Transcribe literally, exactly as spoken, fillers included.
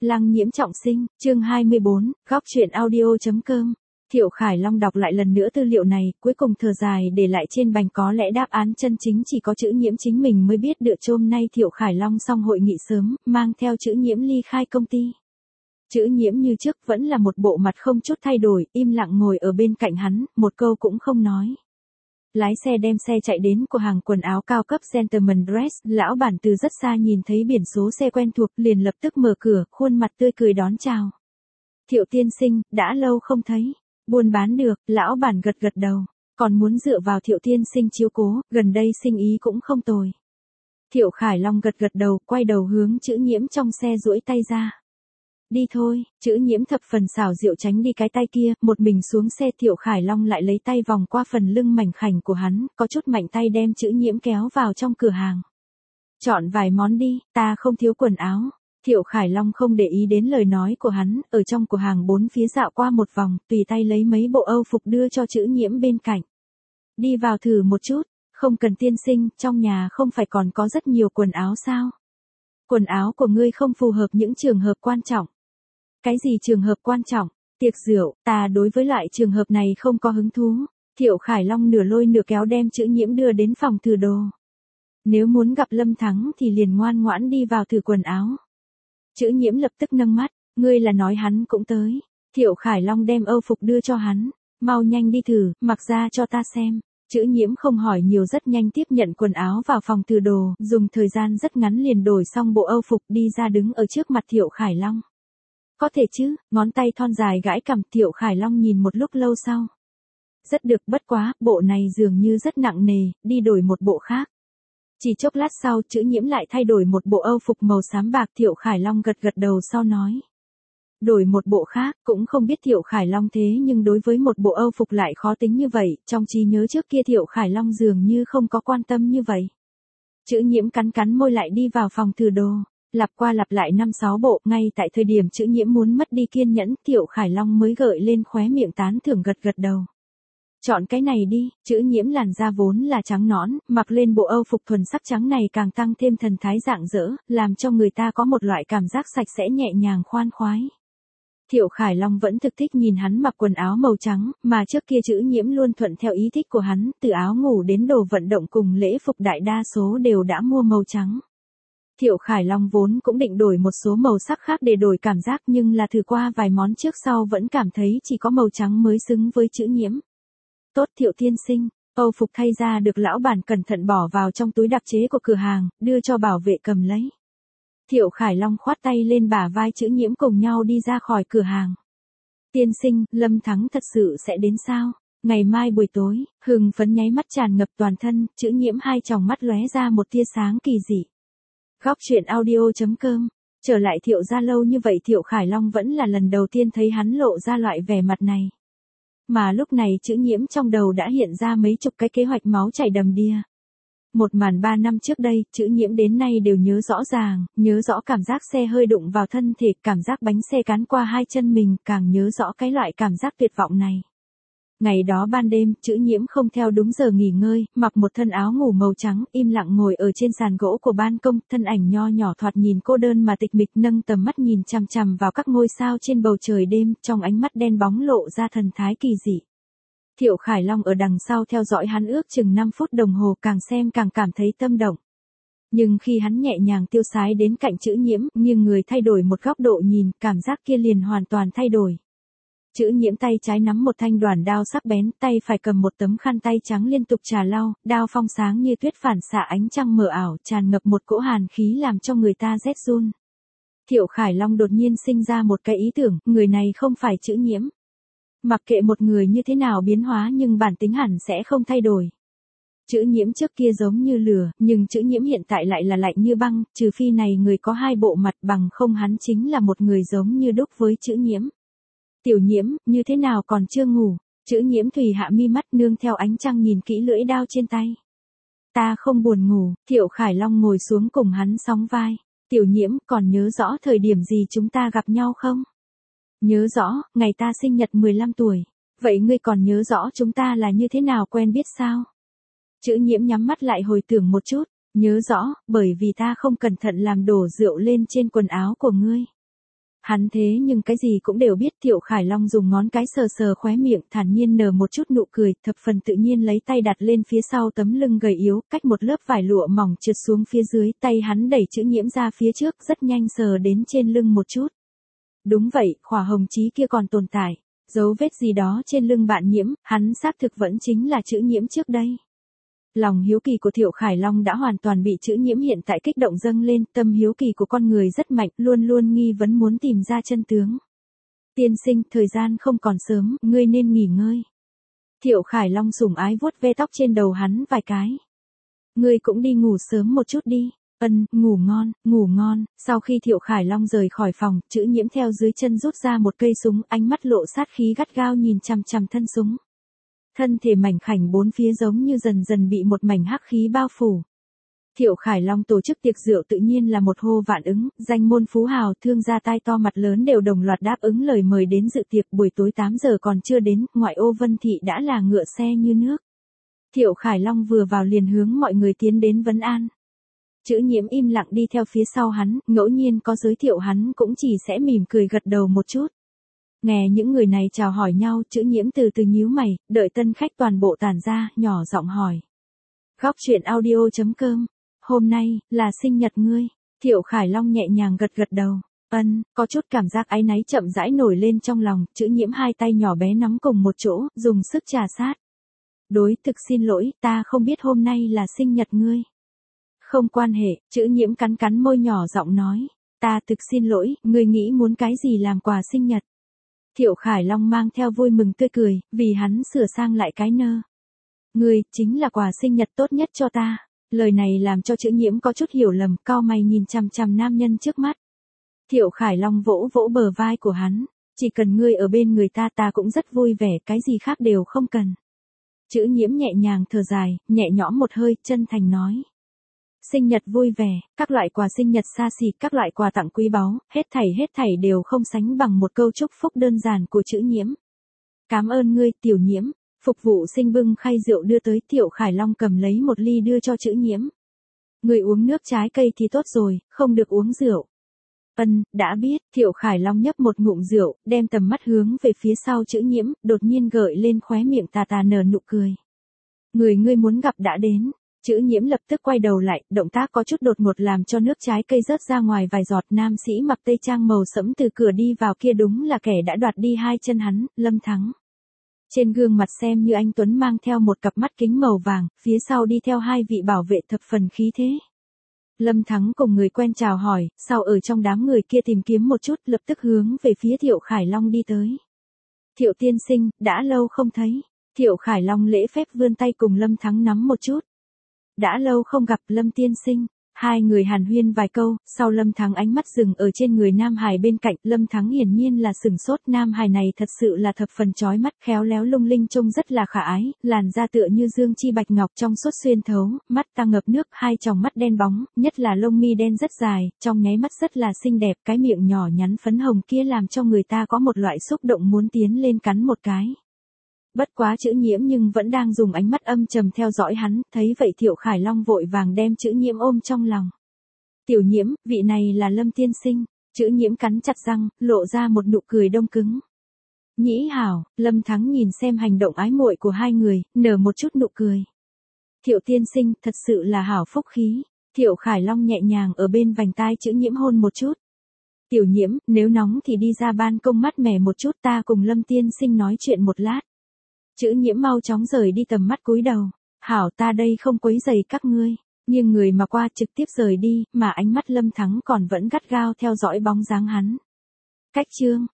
Lăng Nhiễm trọng sinh, chương hai mươi bốn, góc truyện audio.com. Thiệu Khải Long đọc lại lần nữa tư liệu này, cuối cùng thở dài để lại trên bành có lẽ đáp án chân chính chỉ có chữ Nhiễm chính mình mới biết được. Hôm nay Thiệu Khải Long xong hội nghị sớm, mang theo chữ Nhiễm ly khai công ty. Chữ Nhiễm như trước vẫn là một bộ mặt không chút thay đổi, im lặng ngồi ở bên cạnh hắn, một câu cũng không nói. Lái xe đem xe chạy đến của hàng quần áo cao cấp Gentleman Dress, lão bản từ rất xa nhìn thấy biển số xe quen thuộc liền lập tức mở cửa, khuôn mặt tươi cười đón chào. Thiệu tiên sinh, đã lâu không thấy. Buôn bán được, lão bản gật gật đầu, còn muốn dựa vào Thiệu tiên sinh chiếu cố, gần đây sinh ý cũng không tồi. Thiệu Khải Long gật gật đầu, quay đầu hướng chữ Nhiễm trong xe duỗi tay ra. Đi thôi, chữ Nhiễm thập phần xảo diệu tránh đi cái tay kia, một mình xuống xe. Thiệu Khải Long lại lấy tay vòng qua phần lưng mảnh khảnh của hắn, có chút mạnh tay đem chữ Nhiễm kéo vào trong cửa hàng. Chọn vài món đi, ta không thiếu quần áo. Thiệu Khải Long không để ý đến lời nói của hắn, ở trong cửa hàng bốn phía dạo qua một vòng, tùy tay lấy mấy bộ âu phục đưa cho chữ Nhiễm bên cạnh. Đi vào thử một chút, không cần tiên sinh, trong nhà không phải còn có rất nhiều quần áo sao? Quần áo của ngươi không phù hợp những trường hợp quan trọng. Cái gì trường hợp quan trọng? Tiệc rượu, ta đối với loại trường hợp này không có hứng thú. Thiệu Khải Long nửa lôi nửa kéo đem chữ Nhiễm đưa đến phòng thử đồ. Nếu muốn gặp Lâm Thắng thì liền ngoan ngoãn đi vào thử quần áo. Chữ Nhiễm lập tức nâng mắt, ngươi là nói hắn cũng tới. Thiệu Khải Long đem âu phục đưa cho hắn, mau nhanh đi thử, mặc ra cho ta xem. Chữ Nhiễm không hỏi nhiều rất nhanh tiếp nhận quần áo vào phòng thử đồ, dùng thời gian rất ngắn liền đổi xong bộ âu phục đi ra đứng ở trước mặt Thiệu Khải Long. Có thể chứ, ngón tay thon dài gãi cằm. Thiệu Khải Long nhìn một lúc lâu sau. Rất được, bất quá, bộ này dường như rất nặng nề, đi đổi một bộ khác. Chỉ chốc lát sau, chữ Nhiễm lại thay đổi một bộ âu phục màu xám bạc. Thiệu Khải Long gật gật đầu sau nói. Đổi một bộ khác, cũng không biết Thiệu Khải Long thế nhưng đối với một bộ âu phục lại khó tính như vậy, trong trí nhớ trước kia Thiệu Khải Long dường như không có quan tâm như vậy. Chữ Nhiễm cắn cắn môi lại đi vào phòng thử đồ, lặp qua lặp lại năm sáu bộ, ngay tại thời điểm chữ Nhiễm muốn mất đi kiên nhẫn, Thiệu Khải Long mới gợi lên khóe miệng tán thưởng gật gật đầu. Chọn cái này đi. Chữ Nhiễm làn da vốn là trắng nõn, mặc lên bộ âu phục thuần sắc trắng này càng tăng thêm thần thái rạng rỡ, làm cho người ta có một loại cảm giác sạch sẽ nhẹ nhàng khoan khoái. Thiệu Khải Long vẫn thực thích nhìn hắn mặc quần áo màu trắng, mà trước kia chữ Nhiễm luôn thuận theo ý thích của hắn, từ áo ngủ đến đồ vận động cùng lễ phục đại đa số đều đã mua màu trắng. Thiệu Khải Long vốn cũng định đổi một số màu sắc khác để đổi cảm giác, nhưng là thử qua vài món trước sau vẫn cảm thấy chỉ có màu trắng mới xứng với chữ Nhiễm. Tốt Thiệu tiên sinh, âu phục thay ra được lão bản cẩn thận bỏ vào trong túi đặc chế của cửa hàng, đưa cho bảo vệ cầm lấy. Thiệu Khải Long khoát tay lên bả vai chữ Nhiễm cùng nhau đi ra khỏi cửa hàng. Tiên sinh, Lâm Thắng thật sự sẽ đến sao? Ngày mai buổi tối, hừng phấn nháy mắt tràn ngập toàn thân, chữ Nhiễm hai tròng mắt lóe ra một tia sáng kỳ dị. Góc truyện audio.com. Trở lại Thiệu gia lâu như vậy Thiệu Khải Long vẫn là lần đầu tiên thấy hắn lộ ra loại vẻ mặt này. Mà lúc này chữ Nhiễm trong đầu đã hiện ra mấy chục cái kế hoạch máu chảy đầm đìa. Một màn ba năm trước đây, chữ Nhiễm đến nay đều nhớ rõ ràng, nhớ rõ cảm giác xe hơi đụng vào thân thể, cảm giác bánh xe cán qua hai chân mình, càng nhớ rõ cái loại cảm giác tuyệt vọng này. Ngày đó ban đêm, chữ Nhiễm không theo đúng giờ nghỉ ngơi, mặc một thân áo ngủ màu trắng, im lặng ngồi ở trên sàn gỗ của ban công, thân ảnh nho nhỏ thoạt nhìn cô đơn mà tịch mịch, nâng tầm mắt nhìn chằm chằm vào các ngôi sao trên bầu trời đêm, trong ánh mắt đen bóng lộ ra thần thái kỳ dị. Thiệu Khải Long ở đằng sau theo dõi hắn ước chừng năm phút đồng hồ, càng xem càng cảm thấy tâm động. Nhưng khi hắn nhẹ nhàng tiêu sái đến cạnh chữ Nhiễm, nhưng người thay đổi một góc độ nhìn, cảm giác kia liền hoàn toàn thay đổi. Chữ Nhiễm tay trái nắm một thanh đoản đao sắc bén, tay phải cầm một tấm khăn tay trắng liên tục trà lau, đao phong sáng như tuyết phản xạ ánh trăng mờ ảo, tràn ngập một cỗ hàn khí làm cho người ta rét run. Thiệu Khải Long đột nhiên sinh ra một cái ý tưởng, người này không phải chữ Nhiễm. Mặc kệ một người như thế nào biến hóa nhưng bản tính hẳn sẽ không thay đổi. Chữ Nhiễm trước kia giống như lửa, nhưng chữ Nhiễm hiện tại lại là lạnh như băng, trừ phi này người có hai bộ mặt, bằng không hắn chính là một người giống như đúc với chữ Nhiễm. Tiểu Nhiễm, như thế nào còn chưa ngủ? Chữ Nhiễm thùy hạ mi mắt nương theo ánh trăng nhìn kỹ lưỡi đao trên tay. Ta không buồn ngủ. Thiệu Khải Long ngồi xuống cùng hắn sóng vai. Tiểu Nhiễm, còn nhớ rõ thời điểm gì chúng ta gặp nhau không? Nhớ rõ, ngày ta sinh nhật mười lăm tuổi. Vậy ngươi còn nhớ rõ chúng ta là như thế nào quen biết sao? Chữ Nhiễm nhắm mắt lại hồi tưởng một chút. Nhớ rõ, bởi vì ta không cẩn thận làm đổ rượu lên trên quần áo của ngươi. Hắn thế nhưng cái gì cũng đều biết. Thiệu Khải Long dùng ngón cái sờ sờ khóe miệng, thản nhiên nở một chút nụ cười, thập phần tự nhiên lấy tay đặt lên phía sau tấm lưng gầy yếu, cách một lớp vải lụa mỏng trượt xuống phía dưới, tay hắn đẩy chữ nhiễm ra phía trước, rất nhanh sờ đến trên lưng một chút. Đúng vậy, khỏa hồng chí kia còn tồn tại, dấu vết gì đó trên lưng bạn nhiễm, hắn xác thực vẫn chính là chữ nhiễm trước đây. Lòng hiếu kỳ của Thiệu Khải Long đã hoàn toàn bị chữ nhiễm hiện tại kích động dâng lên, tâm hiếu kỳ của con người rất mạnh, luôn luôn nghi vấn muốn tìm ra chân tướng. Tiên sinh, thời gian không còn sớm, ngươi nên nghỉ ngơi. Thiệu Khải Long sủng ái vuốt ve tóc trên đầu hắn vài cái. Ngươi cũng đi ngủ sớm một chút đi. Ân, ngủ ngon, ngủ ngon. Sau khi Thiệu Khải Long rời khỏi phòng, chữ nhiễm theo dưới chân rút ra một cây súng, ánh mắt lộ sát khí gắt gao nhìn chằm chằm thân súng. Thân thể mảnh khảnh bốn phía giống như dần dần bị một mảnh hắc khí bao phủ. Thiệu Khải Long tổ chức tiệc rượu tự nhiên là một hô vạn ứng, danh môn phú hào, thương gia tai to mặt lớn đều đồng loạt đáp ứng lời mời đến dự tiệc. Buổi tối tám giờ còn chưa đến, ngoại ô Vân Thị đã là ngựa xe như nước. Thiệu Khải Long vừa vào liền hướng mọi người tiến đến vấn an. Chữ nhiễm im lặng đi theo phía sau hắn, ngẫu nhiên có giới thiệu hắn cũng chỉ sẽ mỉm cười gật đầu một chút. Nghe những người này chào hỏi nhau, chữ nhiễm từ từ nhíu mày, đợi tân khách toàn bộ tản ra, nhỏ giọng hỏi. Góc truyện audio chấm com, hôm nay, là sinh nhật ngươi. Thiệu Khải Long nhẹ nhàng gật gật đầu. Ân, có chút cảm giác áy náy chậm rãi nổi lên trong lòng, chữ nhiễm hai tay nhỏ bé nắm cùng một chỗ, dùng sức trà sát. Đối thực xin lỗi, ta không biết hôm nay là sinh nhật ngươi. Không quan hệ, chữ nhiễm cắn cắn môi nhỏ giọng nói. Ta thực xin lỗi, ngươi nghĩ muốn cái gì làm quà sinh nhật. Thiệu Khải Long mang theo vui mừng tươi cười, vì hắn sửa sang lại cái nơ. Ngươi, chính là quà sinh nhật tốt nhất cho ta. Lời này làm cho chữ nhiễm có chút hiểu lầm, cau mày nhìn chằm chằm nam nhân trước mắt. Thiệu Khải Long vỗ vỗ bờ vai của hắn. Chỉ cần ngươi ở bên người ta ta cũng rất vui vẻ, cái gì khác đều không cần. Chữ nhiễm nhẹ nhàng thở dài, nhẹ nhõm một hơi, chân thành nói. Sinh nhật vui vẻ, các loại quà sinh nhật xa xỉ, các loại quà tặng quý báu, hết thảy hết thảy đều không sánh bằng một câu chúc phúc đơn giản của chữ nhiễm. Cảm ơn ngươi, tiểu nhiễm. Phục vụ sinh bưng khay rượu đưa tới. Thiệu Khải Long cầm lấy một ly đưa cho chữ nhiễm. Ngươi uống nước trái cây thì tốt rồi, không được uống rượu. Ân, đã biết. Thiệu Khải Long nhấp một ngụm rượu, đem tầm mắt hướng về phía sau chữ nhiễm, đột nhiên gợi lên khóe miệng tà tà nở nụ cười. Người ngươi muốn gặp đã đến. Chữ nhiễm lập tức quay đầu lại, động tác có chút đột ngột làm cho nước trái cây rớt ra ngoài vài giọt. Nam sĩ mặc tây trang màu sẫm từ cửa đi vào kia đúng là kẻ đã đoạt đi hai chân hắn, Lâm Thắng. Trên gương mặt xem như anh tuấn mang theo một cặp mắt kính màu vàng, phía sau đi theo hai vị bảo vệ thập phần khí thế. Lâm Thắng cùng người quen chào hỏi, sau ở trong đám người kia tìm kiếm một chút, lập tức hướng về phía Thiệu Khải Long đi tới. Thiệu tiên sinh, đã lâu không thấy. Thiệu Khải Long lễ phép vươn tay cùng Lâm Thắng nắm một chút. Đã lâu không gặp, Lâm tiên sinh. Hai người hàn huyên vài câu, sau Lâm Thắng ánh mắt dừng ở trên người Nam Hải bên cạnh. Lâm Thắng hiển nhiên là sừng sốt. Nam Hải này thật sự là thập phần chói mắt, khéo léo lung linh, trông rất là khả ái. Làn da tựa như dương chi bạch ngọc trong suốt xuyên thấu, mắt ta ngập nước, hai tròng mắt đen bóng, nhất là lông mi đen rất dài, trong nháy mắt rất là xinh đẹp. Cái miệng nhỏ nhắn phấn hồng kia làm cho người ta có một loại xúc động muốn tiến lên cắn một cái. Bất quá chữ nhiễm nhưng vẫn đang dùng ánh mắt âm trầm theo dõi hắn, thấy vậy Thiệu Khải Long vội vàng đem chữ nhiễm ôm trong lòng. Tiểu nhiễm, vị này là Lâm tiên sinh. Chữ nhiễm cắn chặt răng, lộ ra một nụ cười đông cứng. Nhĩ hảo. Lâm Thắng nhìn xem hành động ái muội của hai người, nở một chút nụ cười. Thiệu tiên sinh, thật sự là hảo phúc khí. Thiệu Khải Long nhẹ nhàng ở bên vành tai chữ nhiễm hôn một chút. Tiểu nhiễm, nếu nóng thì đi ra ban công mát mẻ một chút, ta cùng Lâm tiên sinh nói chuyện một lát. Chữ nhiễm mau chóng rời đi tầm mắt cúi đầu. Hảo, ta đây không quấy rầy các ngươi. Nhưng người mà qua trực tiếp rời đi, mà ánh mắt Lâm Thắng còn vẫn gắt gao theo dõi bóng dáng hắn. Cách chương.